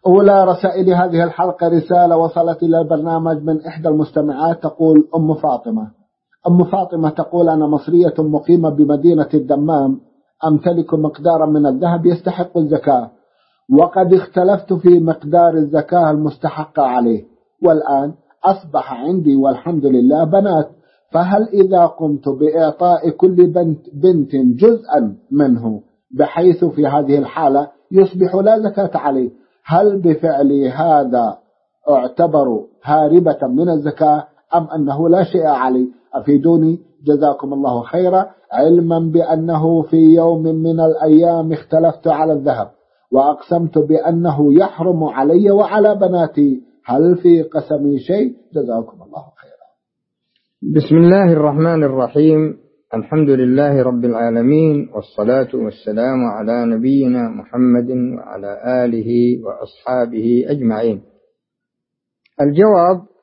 أولى رسائل هذه الحلقة رسالة وصلت إلى البرنامج من إحدى المستمعات، تقول أم فاطمة تقول: أنا مصرية مقيمة بمدينة الدمام، أمتلك مقدارا من الذهب يستحق الزكاة، وقد اختلفت في مقدار الزكاة المستحقة عليه، والآن أصبح عندي والحمد لله بنات، فهل إذا قمت بإعطاء كل بنت جزءا منه بحيث في هذه الحالة يصبح لا زكاة عليه، هل بفعلي هذا اعتبر هاربة من الزكاة أم أنه لا شيء علي؟ أفيدوني جزاكم الله خيرا، علما بأنه في يوم من الأيام اختلفت على الذهب وأقسمت بأنه يحرم علي وعلى بناتي، هل في قسمي شيء؟ جزاكم الله خيرا. بسم الله الرحمن الرحيم، الحمد لله رب العالمين، والصلاة والسلام على نبينا محمد وعلى آله وأصحابه أجمعين. الجواب: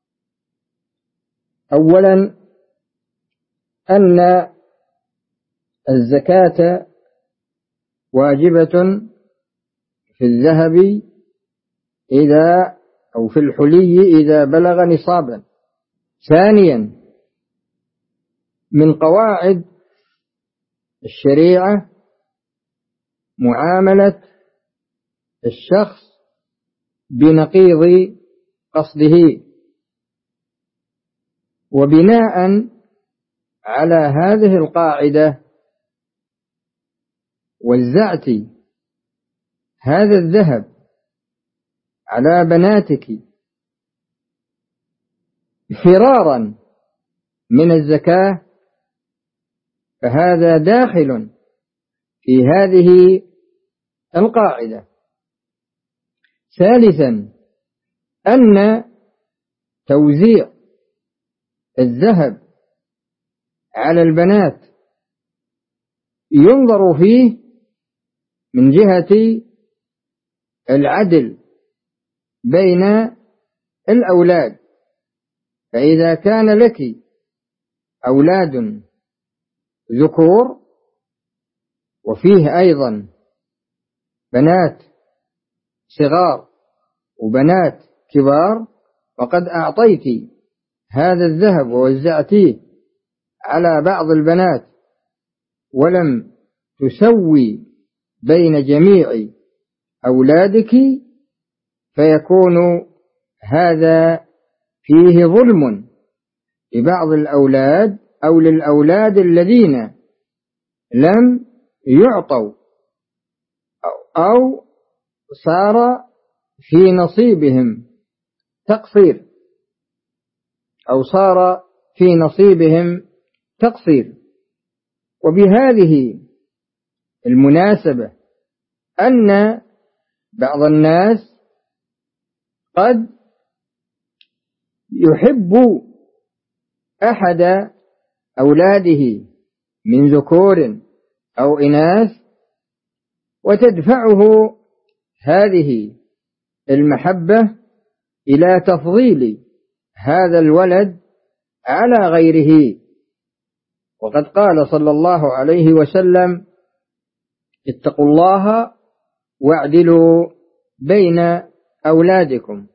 أولا، أن الزكاة واجبة في الذهب أو في الحلي إذا بلغ نصابا. ثانيا، من قواعد الشريعة معاملة الشخص بنقيض قصده، وبناء على هذه القاعدة وزعت هذا الذهب على بناتك فرارا من الزكاة، فهذا داخل في هذه القاعدة. ثالثا، أن توزيع الذهب على البنات ينظر فيه من جهة العدل بين الأولاد، فإذا كان لك أولاد ذكور وفيه أيضا بنات صغار وبنات كبار، وقد أعطيت هذا الذهب ووزعتيه على بعض البنات ولم تسوي بين جميع أولادك، فيكون هذا فيه ظلم لبعض الأولاد أو للأولاد الذين لم يعطوا أو صار في نصيبهم تقصير. وبهذه المناسبة أن بعض الناس قد يحب أحد أولاده من ذكور أو إناث، وتدفعه هذه المحبة إلى تفضيل هذا الولد على غيره. وقد قال صلى الله عليه وسلم: اتقوا الله واعدلوا بين أولادكم.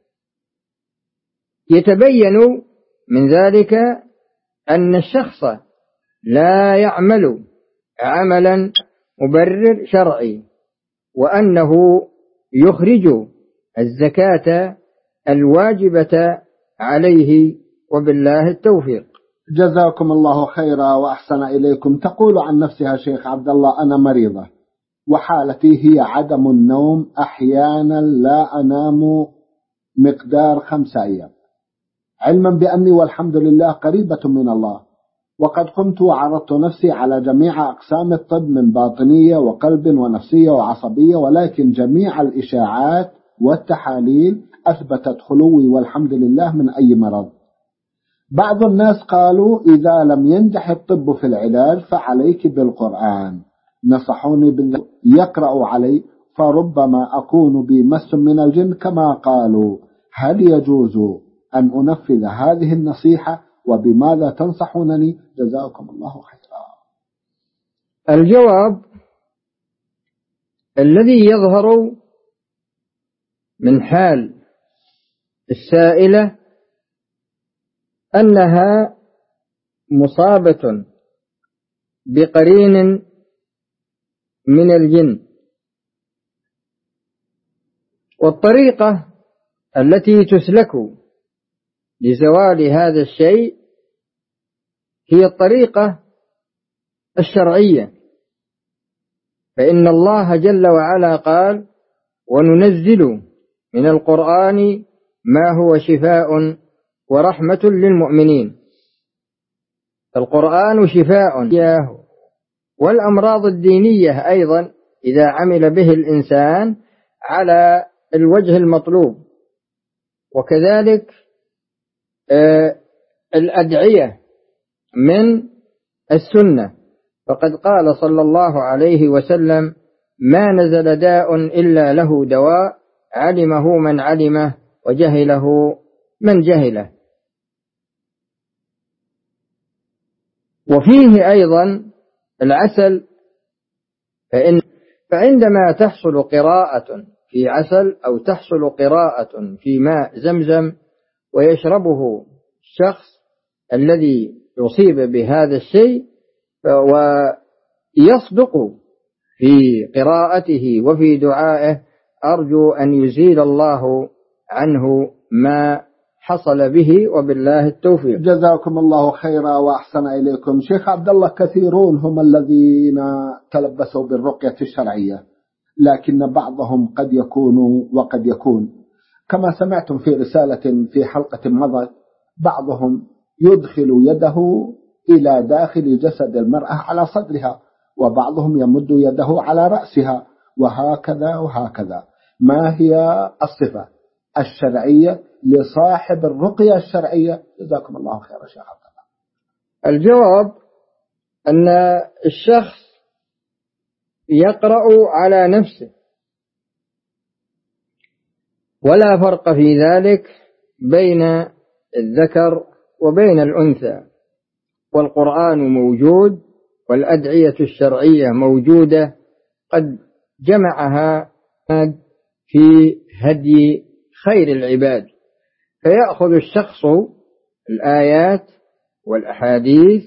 يتبين من ذلك أن الشخص لا يعمل عملا مبرر شرعي، وأنه يخرج الزكاة الواجبة عليه، وبالله التوفيق. جزاكم الله خيرا وأحسن إليكم. تقول عن نفسها: شيخ عبد الله، أنا مريضة وحالتي هي عدم النوم، أحيانا لا أنام مقدار 5 أيام، علما بأني والحمد لله قريبة من الله، وقد قمت وعرضت نفسي على جميع أقسام الطب من باطنية وقلب ونفسية وعصبية، ولكن جميع الإشاعات والتحاليل أثبتت خلوي والحمد لله من أي مرض. بعض الناس قالوا إذا لم ينجح الطب في العلاج فعليك بالقرآن، نصحوني يقرأ علي، فربما أكون بمس من الجن كما قالوا، هل يجوز أن أنفذ هذه النصيحة وبماذا تنصحونني؟ جزاكم الله خيرا. الجواب: الذي يظهر من حال السائلة أنها مصابة بقرين من الجن، والطريقة التي تسلك لزوال هذا الشيء هي الطريقة الشرعية، فإن الله جل وعلا قال: وننزل من القرآن ما هو شفاء ورحمة للمؤمنين. القرآن شفاء، والأمراض الدينية أيضا إذا عمل به الإنسان على الوجه المطلوب، وكذلك الأدعية من السنة، فقد قال صلى الله عليه وسلم: ما نزل داء إلا له دواء، علمه من علمه وجهله من جهله. وفيه أيضا العسل، فعندما تحصل قراءة في عسل أو تحصل قراءة في ماء زمزم ويشربه الشخص الذي يصيب بهذا الشيء ويصدق في قراءته وفي دعائه، أرجو أن يزيل الله عنه ما حصل به، وبالله التوفيق. جزاكم الله خيرا وأحسن إليكم. شيخ عبد الله، كثيرون هم الذين تلبسوا بالرقية الشرعية، لكن بعضهم قد يكون وقد يكون، كما سمعتم في رسالة في حلقة مضت، بعضهم يدخل يده إلى داخل جسد المرأة على صدرها، وبعضهم يمد يده على رأسها، وهكذا وهكذا. ما هي الصفة الشرعية لصاحب الرقية الشرعية؟ جزاكم الله خيرا شيخ عبد الله. الجواب أن الشخص يقرأ على نفسه، ولا فرق في ذلك بين الذكر وبين الأنثى، والقرآن موجود والأدعية الشرعية موجودة، قد جمعها في هدي خير العباد، فيأخذ الشخص الآيات والأحاديث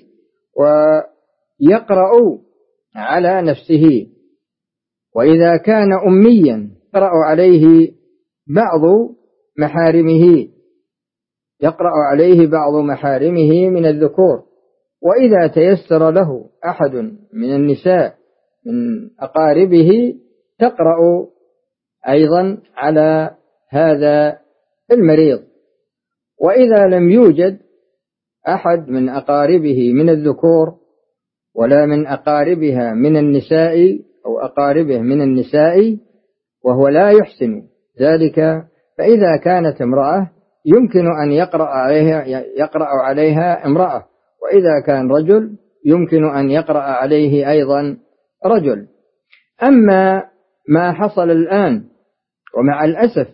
ويقرأ على نفسه. وإذا كان أميا يقرأ عليه بعض محارمه، يقرأ عليه بعض محارمه من الذكور. وإذا تيسر له أحد من النساء من أقاربه تقرأ أيضا على هذا المريض. وإذا لم يوجد أحد من أقاربه من الذكور ولا من أقاربها من النساء أو أقاربه من النساء وهو لا يحسن ذلك، فإذا كانت امرأة يمكن أن يقرأ عليها امرأة، وإذا كان رجل يمكن أن يقرأ عليه أيضا رجل. أما ما حصل الآن، ومع الأسف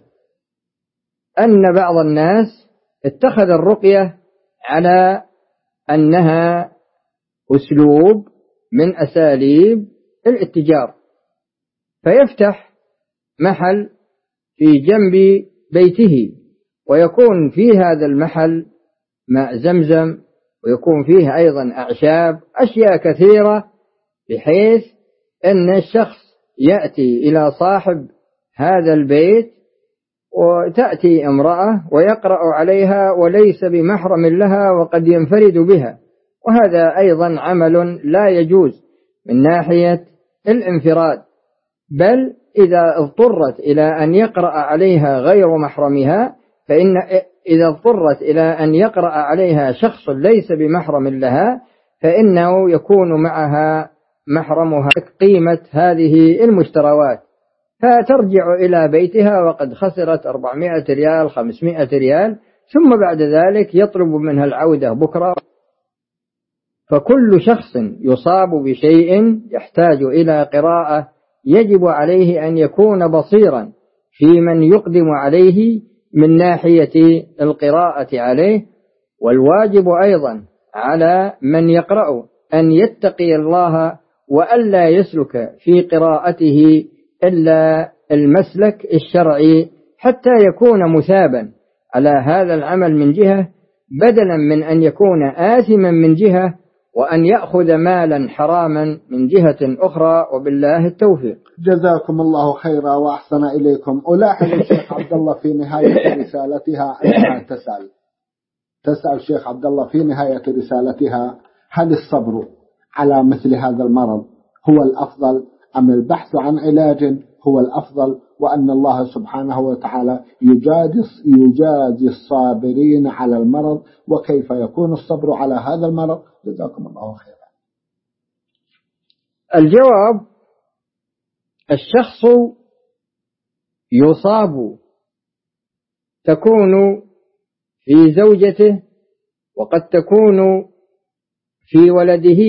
أن بعض الناس اتخذ الرقية على أنها أسلوب من أساليب الاتجار، فيفتح محل في جنب بيته، ويكون في هذا المحل ماء زمزم، ويكون فيه أيضا أعشاب، أشياء كثيرة، بحيث أن الشخص يأتي إلى صاحب هذا البيت وتأتي امرأة ويقرأ عليها وليس بمحرم لها وقد ينفرد بها، وهذا أيضا عمل لا يجوز من ناحية الانفراد. بل إذا اضطرت إلى أن يقرأ عليها غير محرمها، فإن إذا اضطرت إلى أن يقرأ عليها شخص ليس بمحرم لها فإنه يكون معها محرمها قيمة هذه المشتروات، فترجع إلى بيتها وقد خسرت 400 ريال 500 ريال، ثم بعد ذلك يطلب منها العودة بكرة. فكل شخص يصاب بشيء يحتاج إلى قراءة يجب عليه أن يكون بصيرا في من يقدم عليه من ناحية القراءة عليه، والواجب أيضا على من يقرأ أن يتقي الله وألا يسلك في قراءته إلا المسلك الشرعي، حتى يكون مثابا على هذا العمل من جهة، بدلا من أن يكون آثما من جهة وأن يأخذ مالا حراما من جهة أخرى. وبالله التوفيق. جزاكم الله خيرا وأحسن إليكم. ألاحظ الشيخ عبد الله في نهاية رسالتها أنها تسأل شيخ عبد الله في نهاية رسالتها: هل الصبر على مثل هذا المرض هو الأفضل أم البحث عن علاج هو الأفضل، وأن الله سبحانه وتعالى يجازي الصابرين على المرض، وكيف يكون الصبر على هذا المرض؟ جزاكم الله خيرا. الجواب: الشخص يصاب، تكون في زوجته وقد تكون في ولده،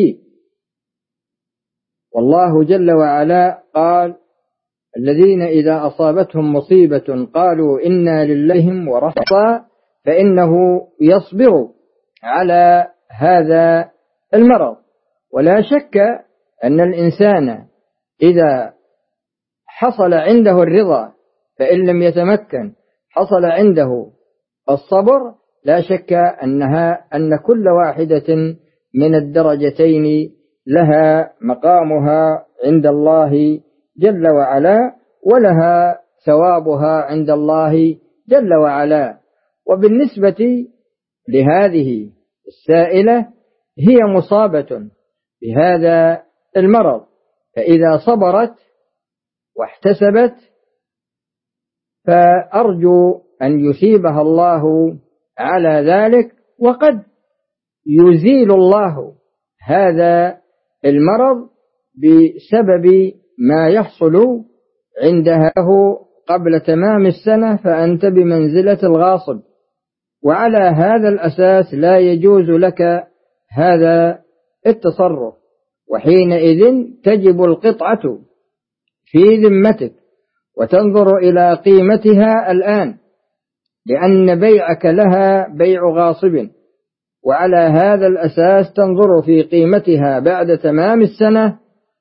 والله جل وعلا قال: الذين إذا أصابتهم مصيبة قالوا إنا لله ورحمة فإنه يصبر على هذا المرض. ولا شك أن الإنسان إذا حصل عنده الرضا فإن لم يتمكن حصل عنده الصبر، لا شك أن كل واحدة من الدرجتين لها مقامها عند الله جل وعلا، ولها ثوابها عند الله جل وعلا. وبالنسبة لهذه السائلة، هي مصابة بهذا المرض، فإذا صبرت واحتسبت فأرجو أن يثيبها الله على ذلك، وقد يزيل الله هذا المرض بسبب ما يحصل عندها قبل تمام السنة، فأنت بمنزلة الغاصب، وعلى هذا الأساس لا يجوز لك هذا التصرف، وحينئذ تجب القطعة في ذمتك وتنظر إلى قيمتها الآن، لأن بيعك لها بيع غاصب، وعلى هذا الأساس تنظر في قيمتها بعد تمام السنة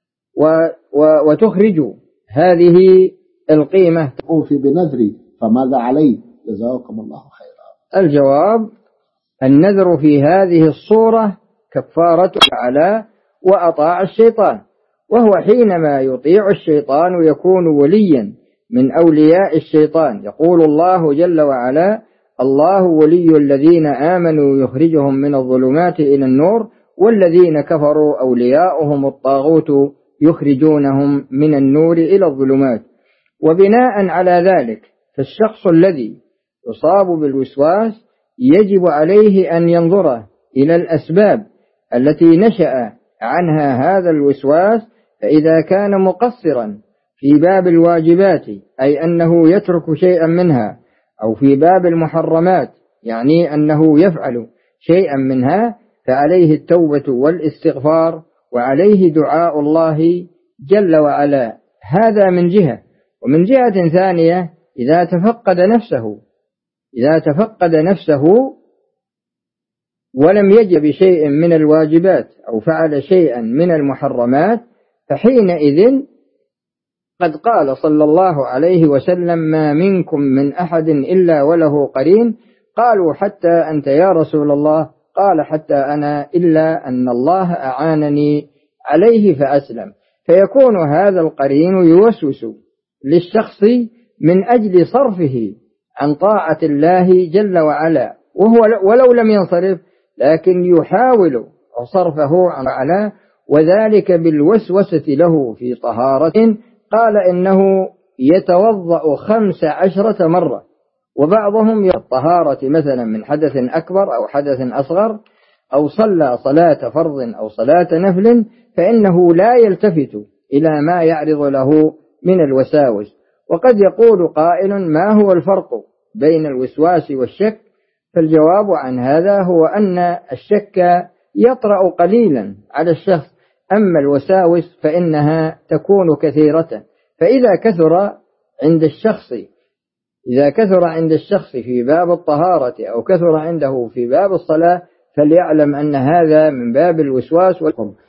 وتخرج هذه القيمة. أوفي بنذري فماذا علي؟ جزاكم الله خيرا. الجواب: النذر في هذه الصورة كفارة على وأطاع الشيطان، وهو حينما يطيع الشيطان يكون وليا من أولياء الشيطان. يقول الله جل وعلا: الله ولي الذين آمنوا يخرجهم من الظلمات إلى النور والذين كفروا أولياؤهم الطاغوت يخرجونهم من النور إلى الظلمات. وبناء على ذلك فالشخص الذي يصاب بالوسواس يجب عليه أن ينظر إلى الأسباب التي نشأ عنها هذا الوسواس، فإذا كان مقصرا في باب الواجبات، أي أنه يترك شيئا منها، أو في باب المحرمات، يعني أنه يفعل شيئا منها، فعليه التوبة والاستغفار، وعليه دعاء الله جل وعلا. هذا من جهة. ومن جهة ثانية، إذا تفقد نفسه ولم يجب بشيء من الواجبات أو فعل شيئا من المحرمات، فحينئذ قد قال صلى الله عليه وسلم: ما منكم من أحد إلا وله قرين. قالوا: حتى أنت يا رسول الله؟ قال: حتى أنا، إلا أن الله أعانني عليه فأسلم. فيكون هذا القرين يوسوس للشخص من أجل صرفه عن طاعة الله جل وعلا، ولو لم ينصرف لكن يحاول صرفه عن على، وذلك بالوسوسة له في طهارة. قال: إنه يتوضأ 15 مرة، وبعضهم الطهارة مثلا من حدث أكبر أو حدث أصغر، أو صلى صلاة فرض أو صلاة نفل، فإنه لا يلتفت إلى ما يعرض له من الوساوس. وقد يقول قائل: ما هو الفرق بين الوسواس والشك؟ فالجواب عن هذا هو أن الشك يطرأ قليلا على الشخص، أما الوساوس فإنها تكون كثيرة. فإذا كثر عند الشخص في باب الطهارة أو كثر عنده في باب الصلاة، فليعلم أن هذا من باب الوسواس.